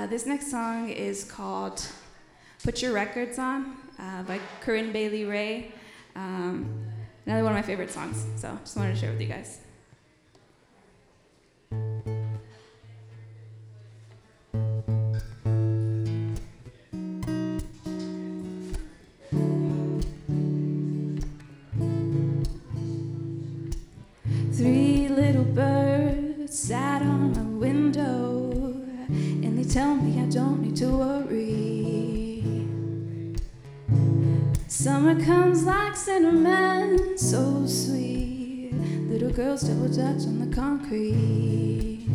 This next song is called Put Your Records On by Corinne Bailey Rae. Another one of my favorite songs, so just wanted to share with you guys. Three little birds sat on my window, and they tell me I don't need to worry. Summer comes like cinnamon, so sweet. Little girls double dutch on the concrete.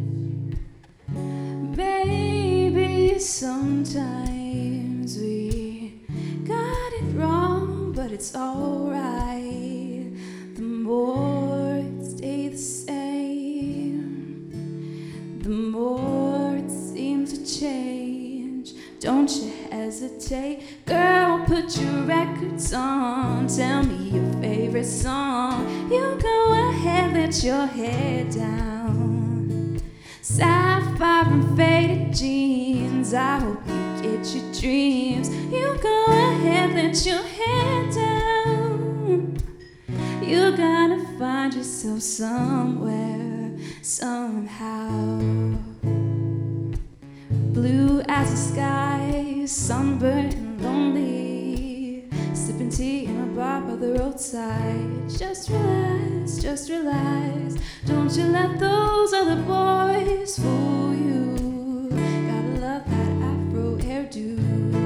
Baby, sometimes we got it wrong, but it's alright. The more it stay the same, the more it seems to change. Don't you hesitate, girl, put your records on. Tell me your favorite song. You go ahead, let your head down. Sapphire and faded jeans, I hope you get your dreams. You go ahead, let your head down. You're gonna find yourself somewhere, somehow. Blue as the sky, sunburned and lonely, sipping tea in a bar by the roadside. Just relax, just relax. Don't you let those other boys fool you. Gotta love that afro hairdo.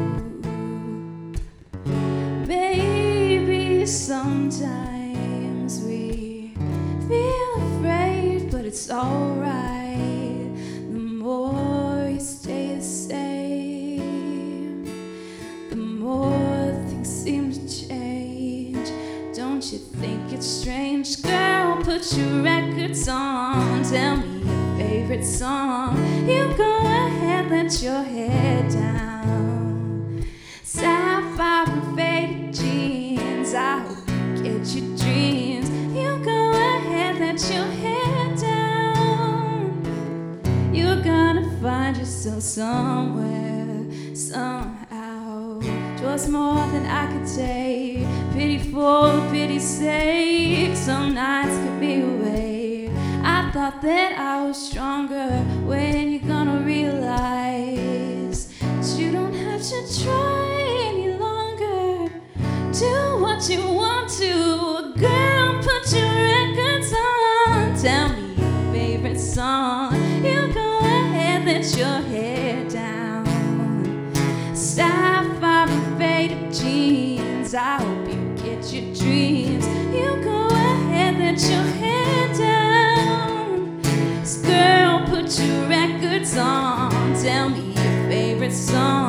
Baby, sometimes we feel afraid, but it's alright. The more you stay the same, the more things seem to change. Don't you think it's strange? Girl, put your records on. Tell me your favorite song. You go ahead, let your head down. Sapphire and faded jeans, I hope you get your dreams. You go ahead, let your head down. You're gonna find yourself somewhere, somehow. 'Twas more than I could take, pity for pity's sake. Some nights kept me away. I thought that I was stronger. When you gonna realize that you don't have to try any longer? Do what you want to. Girl, put your records on. Tell me your favorite song. You go ahead, let your head down. Sapphire and faded jeans, I hope you get your dreams. You go ahead, let your head down. Girl, put your records on. Tell me your favorite song.